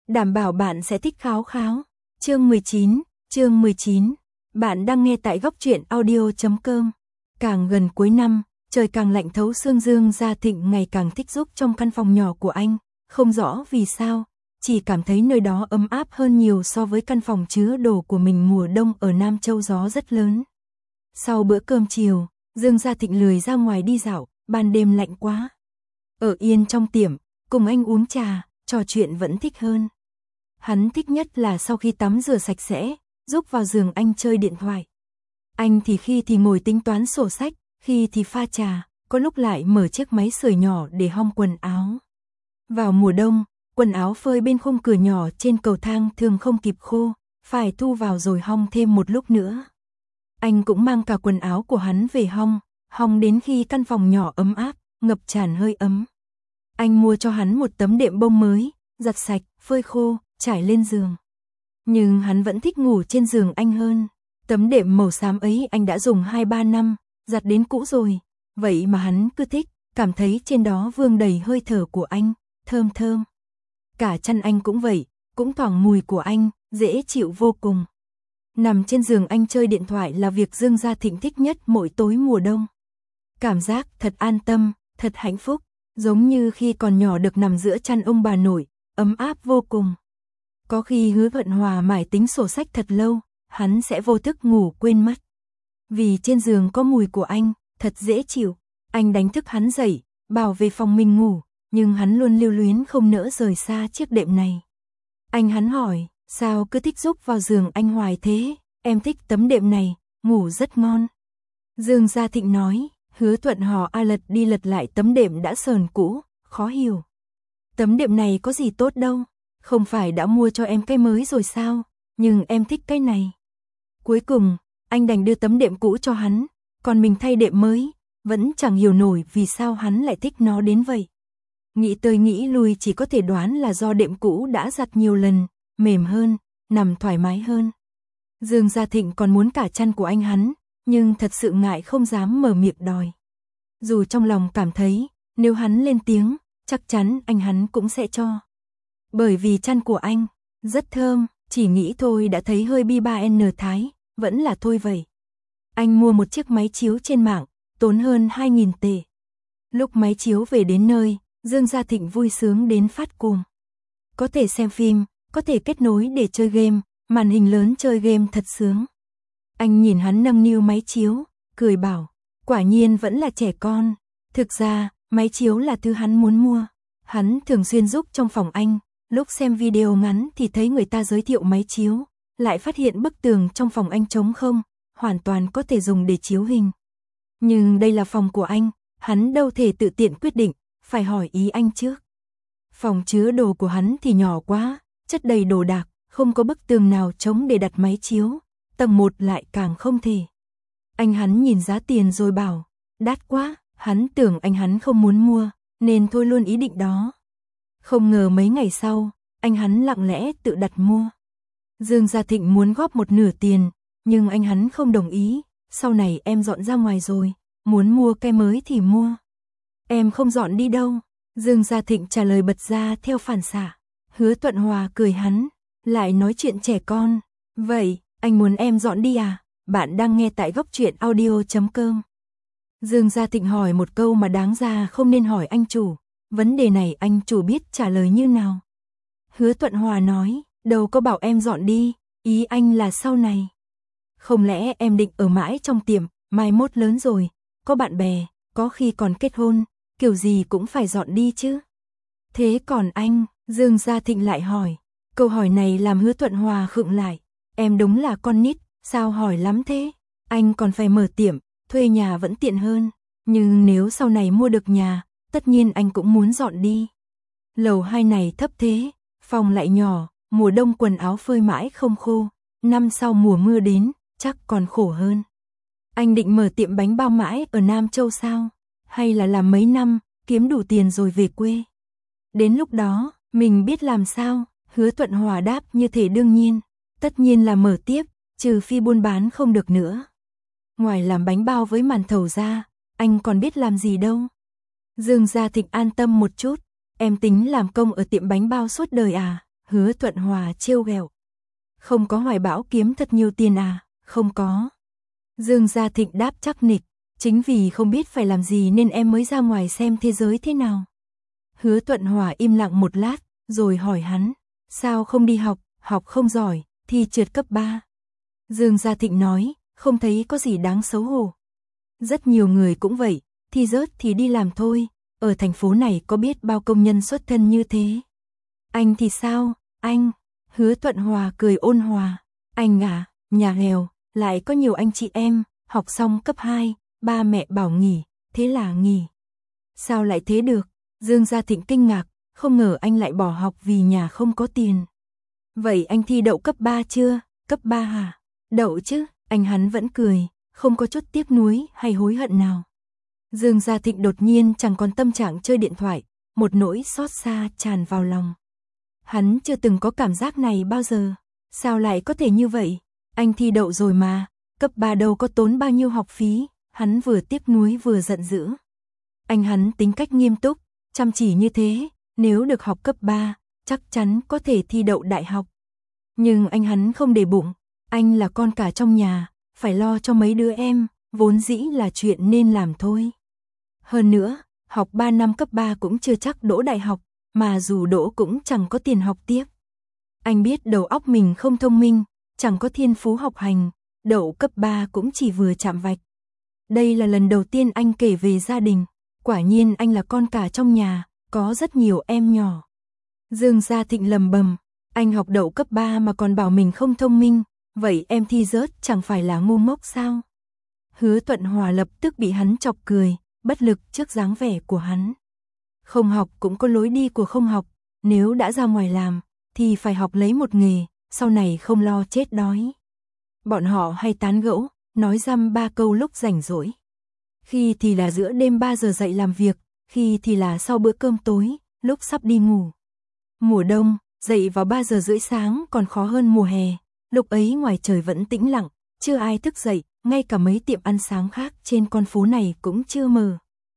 đảm bảo bạn sẽ thích kháo kháo. Chương 19. Bạn đang nghe tại góc truyện audio.com. Càng gần cuối năm, trời càng lạnh thấu xương, Dương Gia Thịnh ngày càng thích giúp trong căn phòng nhỏ của anh, không rõ vì sao, chỉ cảm thấy nơi đó ấm áp hơn nhiều so với căn phòng chứa đồ của mình mùa đông ở Nam Châu gió rất lớn. Sau bữa cơm chiều, Dương Gia Thịnh lười ra ngoài đi dạo, ban đêm lạnh quá. Ở yên trong tiệm, cùng anh uống trà, trò chuyện vẫn thích hơn. Hắn thích nhất là sau khi tắm rửa sạch sẽ, rúc vào giường anh chơi điện thoại. Anh thì khi thì ngồi tính toán sổ sách, khi thì pha trà, có lúc lại mở chiếc máy sưởi nhỏ để hong quần áo. Vào mùa đông, quần áo phơi bên khung cửa nhỏ trên cầu thang thường không kịp khô, phải thu vào rồi hong thêm một lúc nữa. Anh cũng mang cả quần áo của hắn về hong đến khi căn phòng nhỏ ấm áp, ngập tràn hơi ấm. Anh mua cho hắn một tấm đệm bông mới, giặt sạch, phơi khô, trải lên giường. Nhưng hắn vẫn thích ngủ trên giường anh hơn. Tấm đệm màu xám ấy anh đã dùng 2-3 năm, giặt đến cũ rồi. Vậy mà hắn cứ thích, cảm thấy trên đó vương đầy hơi thở của anh, thơm thơm. Cả chăn anh cũng vậy, cũng thoảng mùi của anh, dễ chịu vô cùng. Nằm trên giường anh chơi điện thoại là việc Dương Gia Thịnh thích nhất mỗi tối mùa đông. Cảm giác thật an tâm, thật hạnh phúc, giống như khi còn nhỏ được nằm giữa chăn ông bà nội, ấm áp vô cùng. Có khi Hứa Thuận Hòa mải tính sổ sách thật lâu, hắn sẽ vô thức ngủ quên mất. Vì trên giường có mùi của anh, thật dễ chịu. Anh đánh thức hắn dậy, bảo về phòng mình ngủ, nhưng hắn luôn lưu luyến không nỡ rời xa chiếc đệm này. Hắn hỏi, sao cứ thích rúc vào giường anh hoài thế? Em thích tấm đệm này, ngủ rất ngon. Dương Gia Thịnh nói. Hứa Thuận Hòa lật đi lật lại tấm đệm đã sờn cũ, khó hiểu. Tấm đệm này có gì tốt đâu, không phải đã mua cho em cái mới rồi sao, nhưng em thích cái này. Cuối cùng, anh đành đưa tấm đệm cũ cho hắn, còn mình thay đệm mới, vẫn chẳng hiểu nổi vì sao hắn lại thích nó đến vậy. Nghĩ tới nghĩ lui chỉ có thể đoán là do đệm cũ đã giặt nhiều lần, mềm hơn, nằm thoải mái hơn. Dương Gia Thịnh còn muốn cả chăn của hắn, nhưng thật sự ngại không dám mở miệng đòi. Dù trong lòng cảm thấy, nếu hắn lên tiếng, chắc chắn hắn cũng sẽ cho. Bởi vì chăn của anh rất thơm, chỉ nghĩ thôi đã thấy hơi bi 3N thái, vẫn là thôi vậy. Anh mua một chiếc máy chiếu trên mạng, tốn hơn 2.000 tệ. Lúc máy chiếu về đến nơi, Dương Gia Thịnh vui sướng đến phát cuồng. Có thể xem phim, có thể kết nối để chơi game, màn hình lớn chơi game thật sướng. Anh nhìn hắn nâng niu máy chiếu, cười bảo, quả nhiên vẫn là trẻ con. Thực ra, máy chiếu là thứ hắn muốn mua. Hắn thường xuyên giúp trong phòng anh, lúc xem video ngắn thì thấy người ta giới thiệu máy chiếu, lại phát hiện bức tường trong phòng anh trống không, hoàn toàn có thể dùng để chiếu hình. Nhưng đây là phòng của anh, hắn đâu thể tự tiện quyết định, phải hỏi ý anh trước. Phòng chứa đồ của hắn thì nhỏ quá, chất đầy đồ đạc, không có bức tường nào trống để đặt máy chiếu. Tầng 1 lại càng không thể. Hắn nhìn giá tiền rồi bảo, đắt quá, hắn tưởng hắn không muốn mua, nên thôi luôn ý định đó. Không ngờ mấy ngày sau, hắn lặng lẽ tự đặt mua. Dương Gia Thịnh muốn góp một nửa tiền, nhưng hắn không đồng ý, sau này em dọn ra ngoài rồi, muốn mua cái mới thì mua. Em không dọn đi đâu, Dương Gia Thịnh trả lời bật ra theo phản xạ. Hứa Thuận Hòa cười hắn, lại nói chuyện trẻ con, vậy, anh muốn em dọn đi à? Bạn đang nghe tại góc truyện audio.com. Dương Gia Thịnh hỏi một câu mà đáng ra không nên hỏi anh chủ. Vấn đề này anh chủ biết trả lời như nào. Hứa Thuận Hòa nói, đâu có bảo em dọn đi, ý anh là sau này. Không lẽ em định ở mãi trong tiệm, mai mốt lớn rồi, có bạn bè, có khi còn kết hôn, kiểu gì cũng phải dọn đi chứ. Thế còn anh, Dương Gia Thịnh lại hỏi. Câu hỏi này làm Hứa Thuận Hòa khựng lại. Em đúng là con nít, sao hỏi lắm thế? Anh còn phải mở tiệm, thuê nhà vẫn tiện hơn. Nhưng nếu sau này mua được nhà, tất nhiên anh cũng muốn dọn đi. Lầu 2 này thấp thế, phòng lại nhỏ, mùa đông quần áo phơi mãi không khô. Năm sau mùa mưa đến, chắc còn khổ hơn. Anh định mở tiệm bánh bao mãi ở Nam Châu sao? Hay là làm mấy năm, kiếm đủ tiền rồi về quê? Đến lúc đó, mình biết làm sao? Hứa Thuận Hòa đáp như thể đương nhiên. Tất nhiên là mở tiếp, trừ phi buôn bán không được nữa. Ngoài làm bánh bao với màn thầu ra, anh còn biết làm gì đâu. Dương Gia Thịnh an tâm một chút. Em tính làm công ở tiệm bánh bao suốt đời à? Hứa Thuận Hòa trêu ghẹo. Không có hoài bão kiếm thật nhiều tiền à? Không có. Dương Gia Thịnh đáp chắc nịch, chính vì không biết phải làm gì nên em mới ra ngoài xem thế giới thế nào. Hứa Thuận Hòa im lặng một lát, rồi hỏi hắn, sao không đi học, học không giỏi, thi trượt cấp 3. Dương Gia Thịnh nói, không thấy có gì đáng xấu hổ. Rất nhiều người cũng vậy, thi rớt thì đi làm thôi, ở thành phố này có biết bao công nhân xuất thân như thế. Anh thì sao, anh? Hứa Thuận Hòa cười ôn hòa, anh à, nhà nghèo, lại có nhiều anh chị em, học xong cấp 2, ba mẹ bảo nghỉ, thế là nghỉ. Sao lại thế được? Dương Gia Thịnh kinh ngạc, không ngờ anh lại bỏ học vì nhà không có tiền. Vậy anh thi đậu cấp 3 chưa? Cấp 3 hả? Đậu chứ, anh hắn vẫn cười, không có chút tiếc nuối hay hối hận nào. Dương Gia Thịnh đột nhiên chẳng còn tâm trạng chơi điện thoại, một nỗi xót xa tràn vào lòng. Hắn chưa từng có cảm giác này bao giờ. Sao lại có thể như vậy? Anh thi đậu rồi mà, cấp 3 đâu có tốn bao nhiêu học phí, hắn vừa tiếc nuối vừa giận dữ. Anh hắn tính cách nghiêm túc, chăm chỉ như thế, nếu được học cấp 3, chắc chắn có thể thi đậu đại học. Nhưng anh hắn không để bụng, anh là con cả trong nhà, phải lo cho mấy đứa em, vốn dĩ là chuyện nên làm thôi. Hơn nữa, học 3 năm cấp 3 cũng chưa chắc đỗ đại học, mà dù đỗ cũng chẳng có tiền học tiếp. Anh biết đầu óc mình không thông minh, chẳng có thiên phú học hành, đậu cấp 3 cũng chỉ vừa chạm vạch. Đây là lần đầu tiên anh kể về gia đình, quả nhiên anh là con cả trong nhà, có rất nhiều em nhỏ. Dương Gia Thịnh lầm bầm, anh học đậu cấp 3 mà còn bảo mình không thông minh, vậy em thi rớt chẳng phải là ngu ngốc sao? Hứa Thuận Hòa lập tức bị hắn chọc cười, bất lực trước dáng vẻ của hắn. Không học cũng có lối đi của không học, nếu đã ra ngoài làm, thì phải học lấy một nghề, sau này không lo chết đói. Bọn họ hay tán gẫu, nói dăm ba câu lúc rảnh rỗi. Khi thì là giữa đêm 3 giờ dậy làm việc, khi thì là sau bữa cơm tối, lúc sắp đi ngủ. Mùa đông, dậy vào 3 giờ rưỡi sáng còn khó hơn mùa hè, lúc ấy ngoài trời vẫn tĩnh lặng, chưa ai thức dậy, ngay cả mấy tiệm ăn sáng khác trên con phố này cũng chưa mở.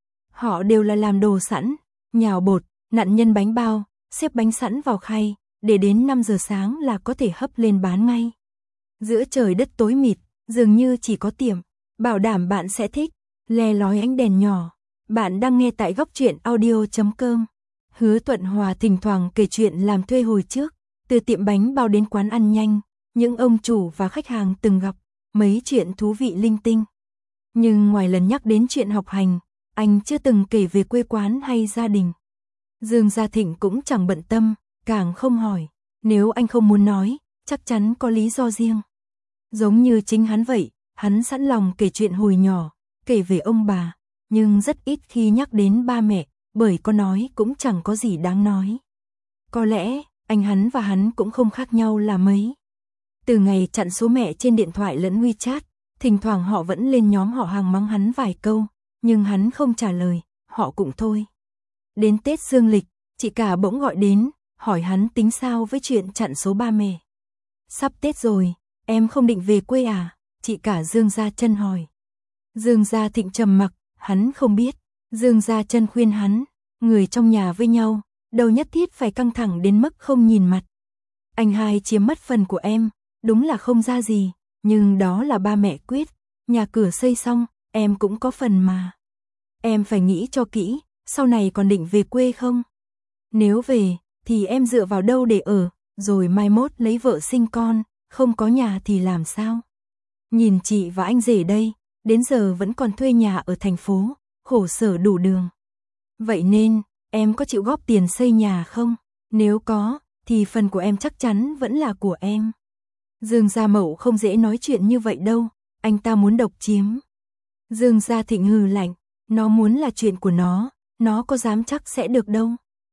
Họ đều là làm đồ sẵn, nhào bột, nặn nhân bánh bao, xếp bánh sẵn vào khay, để đến 5 giờ sáng là có thể hấp lên bán ngay. Giữa trời đất tối mịt, dường như chỉ có tiệm, bảo đảm bạn sẽ thích, le lói ánh đèn nhỏ. Bạn đang nghe tại góc truyện audio.com. Hứa Thuận Hòa thỉnh thoảng kể chuyện làm thuê hồi trước, từ tiệm bánh bao đến quán ăn nhanh, những ông chủ và khách hàng từng gặp, mấy chuyện thú vị linh tinh. Nhưng ngoài lần nhắc đến chuyện học hành, anh chưa từng kể về quê quán hay gia đình. Dương Gia Thịnh cũng chẳng bận tâm, càng không hỏi, nếu anh không muốn nói, chắc chắn có lý do riêng. Giống như chính hắn vậy, hắn sẵn lòng kể chuyện hồi nhỏ, kể về ông bà, nhưng rất ít khi nhắc đến ba mẹ, bởi có nói cũng chẳng có gì đáng nói. Có lẽ, anh hắn và hắn cũng không khác nhau là mấy. Từ ngày chặn số mẹ trên điện thoại lẫn WeChat, thỉnh thoảng họ vẫn lên nhóm họ hàng mắng hắn vài câu, nhưng hắn không trả lời, họ cũng thôi. Đến Tết dương lịch, chị cả bỗng gọi đến, hỏi hắn tính sao với chuyện chặn số ba mẹ. Sắp Tết rồi, em không định về quê à? Chị cả Dương Gia Chân hỏi. Dương Gia Thịnh trầm mặc, hắn không biết. Dương Gia Chân khuyên hắn, người trong nhà với nhau, đâu nhất thiết phải căng thẳng đến mức không nhìn mặt. Anh hai chiếm mất phần của em, đúng là không ra gì, nhưng đó là ba mẹ quyết, nhà cửa xây xong, em cũng có phần mà. Em phải nghĩ cho kỹ, sau này còn định về quê không? Nếu về, thì em dựa vào đâu để ở, rồi mai mốt lấy vợ sinh con, không có nhà thì làm sao? Nhìn chị và anh rể đây, đến giờ vẫn còn thuê nhà ở thành phố, khổ sở đủ đường. Vậy nên, em có chịu góp tiền xây nhà không? Nếu có, thì phần của em chắc chắn vẫn là của em. Dương Gia Mậu không dễ nói chuyện như vậy đâu, anh ta muốn độc chiếm. Dương Gia Thịnh hừ lạnh, nó muốn là chuyện của nó có dám chắc sẽ được đâu.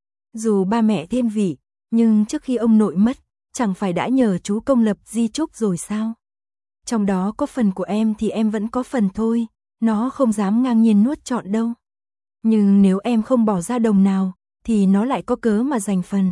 Dù ba mẹ thiên vị, nhưng trước khi ông nội mất, chẳng phải đã nhờ chú công lập di chúc rồi sao? Trong đó có phần của em thì em vẫn có phần thôi, nó không dám ngang nhiên nuốt trọn đâu. Nhưng nếu em không bỏ ra đồng nào, thì nó lại có cớ mà giành phần.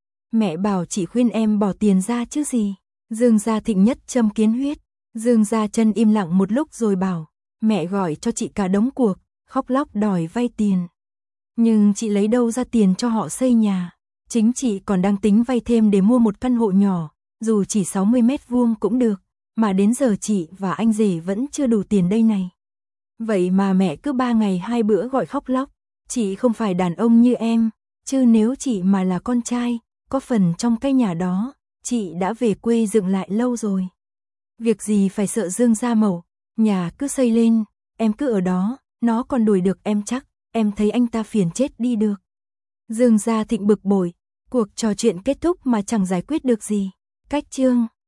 Mẹ bảo chị khuyên em bỏ tiền ra chứ gì. Dương Gia Thịnh nhất châm kiến huyết. Dương Gia Chân im lặng một lúc rồi bảo, mẹ gọi cho chị cả đống cuộc, khóc lóc đòi vay tiền. Nhưng chị lấy đâu ra tiền cho họ xây nhà? Chính chị còn đang tính vay thêm để mua một căn hộ nhỏ, dù chỉ 60 mét vuông cũng được, mà đến giờ chị và anh rể vẫn chưa đủ tiền đây này. Vậy mà mẹ cứ 3 ngày 2 bữa gọi khóc lóc, chị không phải đàn ông như em, chứ nếu chị mà là con trai, có phần trong cái nhà đó, chị đã về quê dựng lại lâu rồi. Việc gì phải sợ Dương Gia Mẩu, nhà cứ xây lên, em cứ ở đó, nó còn đuổi được em chắc, em thấy anh ta phiền chết đi được. Dương Gia Thịnh bực bội, cuộc trò chuyện kết thúc mà chẳng giải quyết được gì. Cách chương